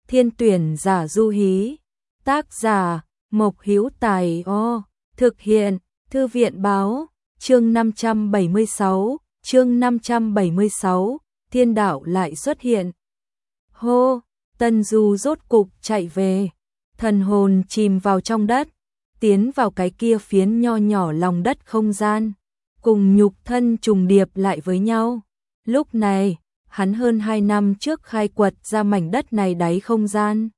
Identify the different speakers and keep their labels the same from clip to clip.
Speaker 1: Thiên tuyển giả du hí. Tác giả Mộc Hữu Tài. Thực hiện Thư viện báo. Chương 576, thiên đạo lại xuất hiện. Hô, Tân Du rốt cục chạy về, thần hồn chìm vào trong đất, tiến vào cái kia phiến nho nhỏ lòng đất không gian, cùng nhục thân trùng điệp lại với nhau. Lúc này, hắn hơn 2 năm trước khai quật ra mảnh đất này đáy không gian,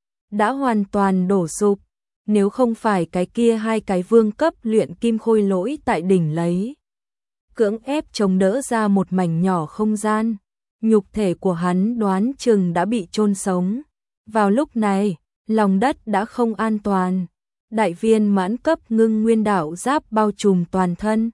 Speaker 1: đã hoàn toàn đổ sụp, nếu không phải cái kia 2 cái vương cấp luyện kim khôi lỗi tại đỉnh lấy cưỡng ép chống đỡ ra một mảnh nhỏ không gian, nhục thể của hắn đoán chừng đã bị chôn sống. Vào lúc này, lòng đất đã không an toàn, đại viên mãn cấp ngưng nguyên đạo giáp bao trùm toàn thân.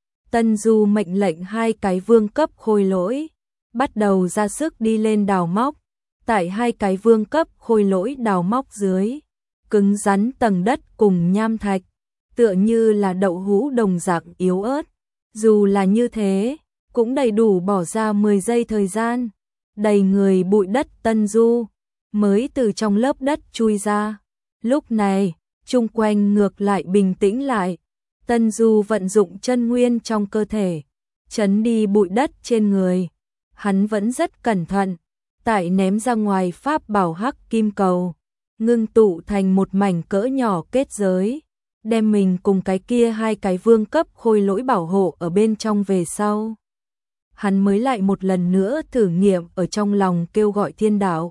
Speaker 1: Tân Du mệnh lệnh 2 cái vương cấp khôi lỗi bắt đầu ra sức đi lên đào móc. Tại 2 cái vương cấp khôi lỗi đào móc dưới, cứng rắn tầng đất cùng nham thạch, tựa như là đậu hũ đồng dạng yếu ớt. Dù là như thế, cũng đầy đủ bỏ ra 10 giây thời gian, đầy người bụi đất Tân Du mới từ trong lớp đất chui ra. Lúc này, chung quanh ngược lại bình tĩnh lại. Tân Du vận dụng chân nguyên trong cơ thể, chấn đi bụi đất trên người. Hắn vẫn rất cẩn thận, tại ném ra ngoài pháp bảo hắc kim cầu, ngưng tụ thành một mảnh cỡ nhỏ kết giới, đem mình cùng cái kia 2 cái vương cấp khôi lỗi bảo hộ ở bên trong về sau. Hắn mới lại một lần nữa thử nghiệm ở trong lòng kêu gọi thiên đạo.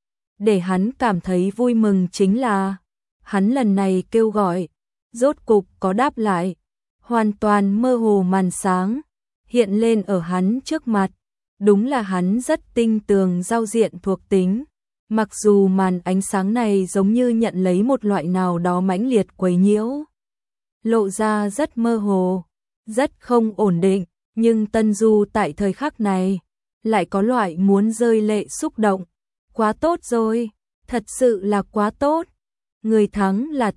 Speaker 1: Để hắn cảm thấy vui mừng chính là, hắn lần này kêu gọi, rốt cục có đáp lại, hoàn toàn mơ hồ màn sáng, hiện lên ở hắn trước mặt. Đúng là hắn rất tinh tường giao diện thuộc tính. Mặc dù màn ánh sáng này giống như nhận lấy một loại nào đó mãnh liệt quấy nhiễu, lộ ra rất mơ hồ, rất không ổn định, nhưng Tân Du tại thời khắc này lại có loại muốn rơi lệ xúc động. Quá tốt rồi, thật sự là quá tốt. Người thắng là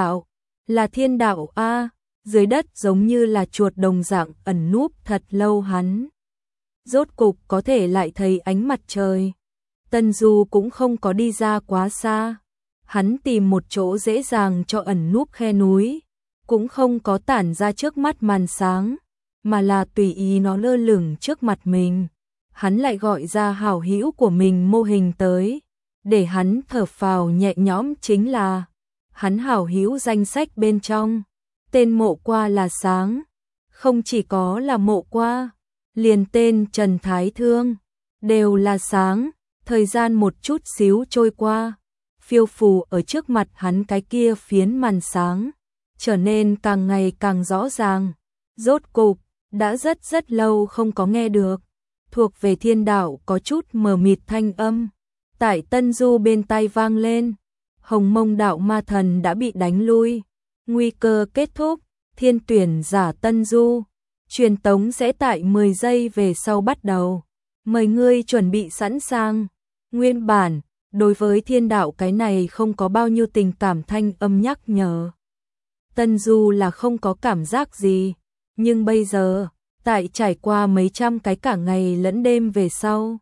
Speaker 1: thiên đạo a. Dưới đất giống như là chuột đồng dạng ẩn núp thật lâu, hắn rốt cục có thể lại thấy ánh mặt trời. Tân Du cũng không có đi ra quá xa, hắn tìm một chỗ dễ dàng cho ẩn núp khe núi, cũng không có tản ra trước mắt màn sáng, mà là tùy ý nó lơ lửng trước mặt mình. Hắn lại gọi ra hảo hữu của mình mô hình tới, để hắn thở phào nhẹ nhõm chính là, hắn hảo hữu danh sách bên trong, tên Mộ Qua là sáng, không chỉ có là Mộ Qua, liền tên Trần Thái Thương, đều là sáng. Thời gian một chút xíu trôi qua, phiêu phù ở trước mặt hắn cái kia phiến màn sáng, trở nên càng ngày càng rõ ràng. Rốt cục, đã rất lâu không có nghe được, thuộc về thiên đạo có chút mờ mịt thanh âm. Tại Tân Du bên tai vang lên, Hồng Mông đạo ma thần đã bị đánh lui, nguy cơ kết thúc, thiên tuyển giả Tân Du. Truyền tống sẽ tại 10 giây về sau bắt đầu. Mời ngươi chuẩn bị sẵn sàng. Nguyên bản, đối với thiên đạo cái này không có bao nhiêu tình cảm thanh âm nhắc nhở. Tân Du là không có cảm giác gì, nhưng bây giờ, tại trải qua mấy trăm cái cả ngày lẫn đêm về sau,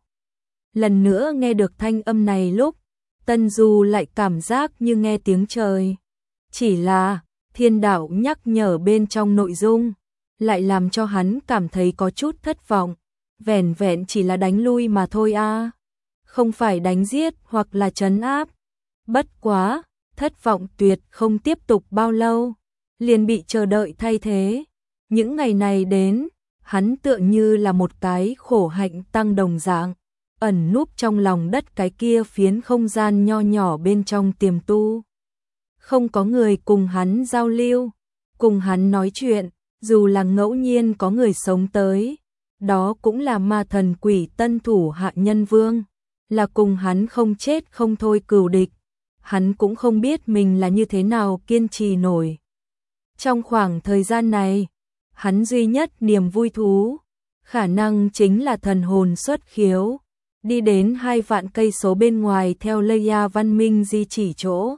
Speaker 1: lần nữa nghe được thanh âm này lúc, Tân Du lại cảm giác như nghe tiếng trời. Chỉ là, thiên đạo nhắc nhở bên trong nội dung, lại làm cho hắn cảm thấy có chút thất vọng. Vẻn vẹn chỉ là đánh lui mà thôi a, không phải đánh giết hoặc là trấn áp. Bất quá, thất vọng tuyệt không tiếp tục bao lâu, liền bị chờ đợi thay thế. Những ngày này đến, hắn tựa như là một cái khổ hạnh tăng đồng dạng, ẩn núp trong lòng đất cái kia phiến không gian nho nhỏ bên trong tiềm tu. Không có người cùng hắn giao lưu, cùng hắn nói chuyện, dù là ngẫu nhiên có người sống tới. Đó cũng là ma thần quỷ tân thủ hạ nhân vương, là cùng hắn không chết không thôi cừu địch. Hắn cũng không biết mình là như thế nào kiên trì nổi. Trong khoảng thời gian này, hắn duy nhất niềm vui thú, khả năng chính là thần hồn xuất khiếu, đi đến 2 vạn cây số bên ngoài theo Leia văn minh di chỉ chỗ.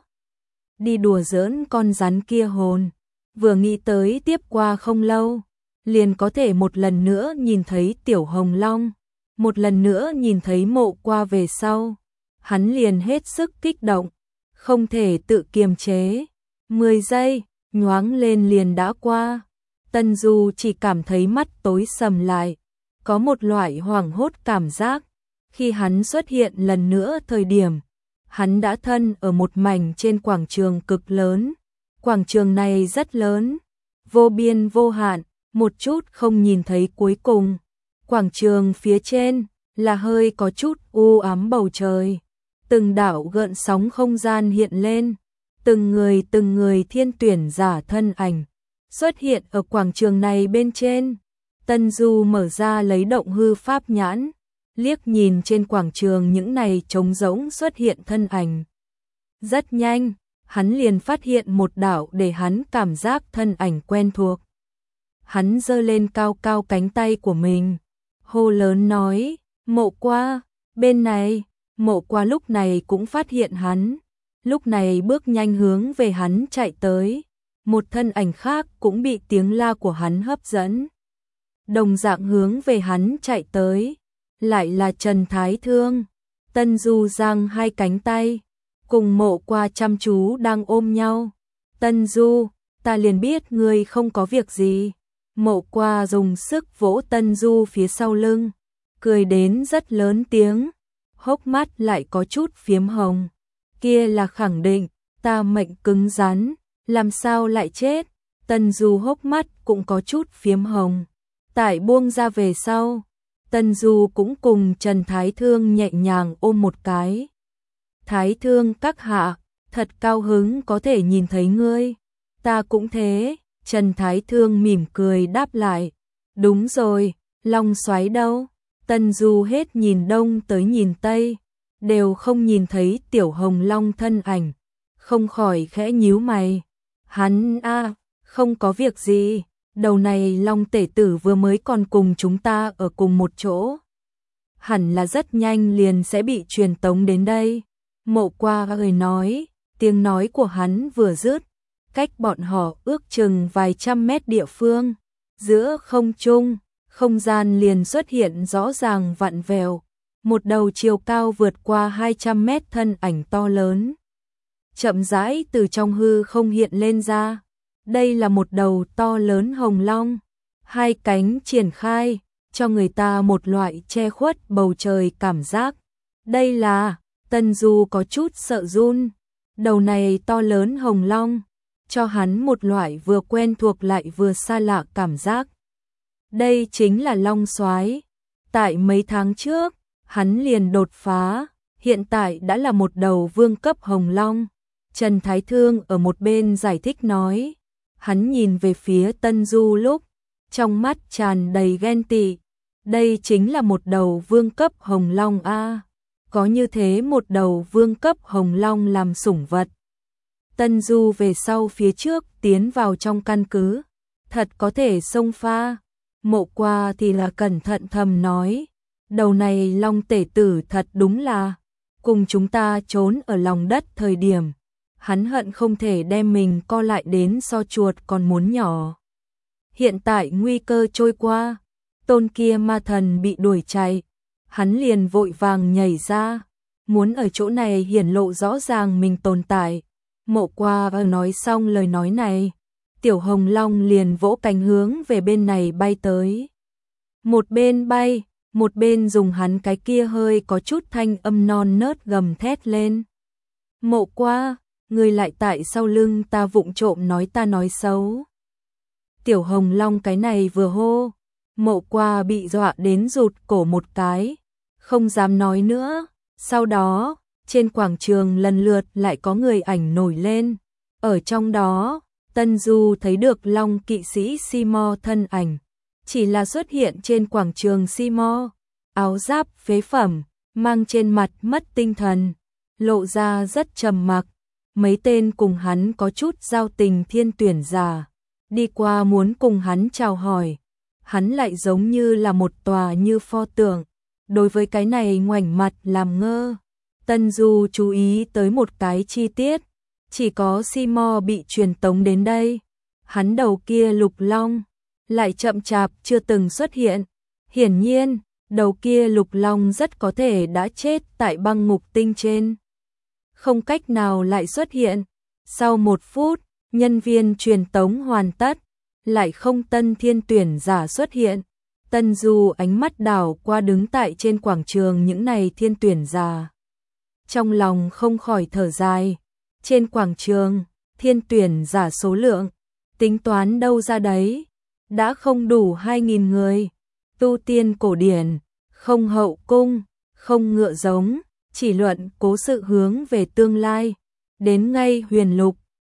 Speaker 1: Đi đùa giỡn con rắn kia hồn, vừa nghĩ tới tiếp qua không lâu, liền có thể một lần nữa nhìn thấy Tiểu Hồng Long, một lần nữa nhìn thấy Mộ Qua về sau. hắn liền hết sức kích động, không thể tự kiềm chế. 10 giây, nhoáng lên liền đã qua. Tân Du chỉ cảm thấy mắt tối sầm lại, có một loại hoảng hốt cảm giác. Khi hắn xuất hiện lần nữa thời điểm, hắn đã thân ở một mảnh trên quảng trường cực lớn. Quảng trường này rất lớn, vô biên vô hạn, một chút không nhìn thấy cuối cùng. Quảng trường phía trên là hơi có chút u ám bầu trời. Từng đạo gợn sóng không gian hiện lên, từng người thiên tuyển giả thân ảnh xuất hiện ở quảng trường này bên trên. Tân Du mở ra lấy động hư pháp nhãn, liếc nhìn trên quảng trường những này trống rỗng xuất hiện thân ảnh. Rất nhanh, hắn liền phát hiện một đạo để hắn cảm giác thân ảnh quen thuộc. Hắn giơ lên cao cao cánh tay của mình, hô lớn nói, Mộ Qua, bên này. Mộ Qua lúc này cũng phát hiện hắn, lúc này bước nhanh hướng về hắn chạy tới. Một thân ảnh khác cũng bị tiếng la của hắn hấp dẫn, đồng dạng hướng về hắn chạy tới, lại là Trần Thái Thương. Tân Du giang hai cánh tay, cùng Mộ Qua chăm chú đang ôm nhau. Tân Du, ta liền biết ngươi không có việc gì. Mộ Qua dùng sức vỗ Tân Du phía sau lưng, cười đến rất lớn tiếng, hốc mắt lại có chút phiếm hồng. Kia là khẳng định, ta mệnh cứng rắn, làm sao lại chết. Tân Du hốc mắt cũng có chút phiếm hồng. Tại buông ra về sau, Tân Du cũng cùng Trần Thái Thương nhẹ nhàng ôm một cái. Thái Thương các hạ, thật cao hứng có thể nhìn thấy ngươi. Ta cũng thế. Trần Thái Thương mỉm cười đáp lại. Đúng rồi, Long Soái đâu? Tân Du hết nhìn đông tới nhìn tây, đều không nhìn thấy Tiểu Hồng Long thân ảnh, không khỏi khẽ nhíu mày. Hắn không có việc gì, đầu này Long Tể Tử vừa mới còn cùng chúng ta ở cùng một chỗ. Hẳn là rất nhanh liền sẽ bị truyền tống đến đây. Mộ Qua người nói, tiếng nói của hắn vừa dứt, cách bọn họ ước chừng vài trăm mét địa phương, giữa không trung, không gian liền xuất hiện rõ ràng vặn vẹo, một đầu chiều cao vượt qua 200 mét thân ảnh to lớn, chậm rãi từ trong hư không hiện lên ra. Đây là một đầu to lớn hồng long, hai cánh triển khai, cho người ta một loại che khuất bầu trời cảm giác. Đây là, Tân Du có chút sợ run, đầu này to lớn hồng long, cho hắn một loại vừa quen thuộc lại vừa xa lạ cảm giác. Đây chính là Long Soái. Tại mấy tháng trước, hắn liền đột phá, hiện tại đã là một đầu vương cấp hồng long. Trần Thái Thương ở một bên giải thích nói, hắn nhìn về phía Tân Du lúc, trong mắt tràn đầy ghen tị. Đây chính là một đầu vương cấp hồng long a, có như thế một đầu vương cấp hồng long làm sủng vật. Tân Du về sau phía trước tiến vào trong căn cứ, thật có thể xông pha. Mộ Qua thì là cẩn thận thầm nói, đầu này Long Tể Tử thật đúng là, cùng chúng ta trốn ở lòng đất thời điểm, hắn hận không thể đem mình co lại đến so chuột còn muốn nhỏ. Hiện tại nguy cơ trôi qua, tôn kia ma thần bị đuổi chạy, hắn liền vội vàng nhảy ra, muốn ở chỗ này hiển lộ rõ ràng mình tồn tại. Mộ Qua nói xong lời nói này, Tiểu Hồng Long liền vỗ cánh hướng về bên này bay tới. Một bên bay, một bên dùng hắn cái kia hơi có chút thanh âm non nớt gầm thét lên. Mộ Qua, người lại tại sau lưng ta vụng trộm nói ta nói xấu. Tiểu Hồng Long cái này vừa hô, Mộ Qua bị dọa đến rụt cổ một cái, không dám nói nữa. Sau đó, trên quảng trường lần lượt lại có người ảnh nổi lên. Ở trong đó, Tân Du thấy được Long kỵ sĩ Simo thân ảnh, chỉ là xuất hiện trên quảng trường Simo, áo giáp phế phẩm, mang trên mặt mất tinh thần, lộ ra rất trầm mặc. Mấy tên cùng hắn có chút giao tình thiên tuyển giả, đi qua muốn cùng hắn chào hỏi, hắn lại giống như là một tòa như pho tượng, đối với cái này ngoảnh mặt làm ngơ. Tân Du chú ý tới một cái chi tiết, chỉ có Simo bị truyền tống đến đây, hắn đầu kia lục long lại chậm chạp chưa từng xuất hiện. Hiển nhiên, đầu kia Lục Long rất có thể đã chết tại băng ngục tinh trên. Không cách nào lại xuất hiện. Sau 1 phút, nhân viên truyền tống hoàn tất, lại không tân thiên tuyển giả xuất hiện. Tân Du ánh mắt đảo qua đứng tại trên quảng trường những này thiên tuyển giả. Trong lòng không khỏi thở dài. Trên quảng trường, thiên tuyển giả số lượng, tính toán đâu ra đấy, đã không đủ 2.000 người. Tu tiên cổ điển, không hậu cung, không ngựa giống, chỉ luận cố sự hướng về tương lai. Đến ngay Huyền Lục,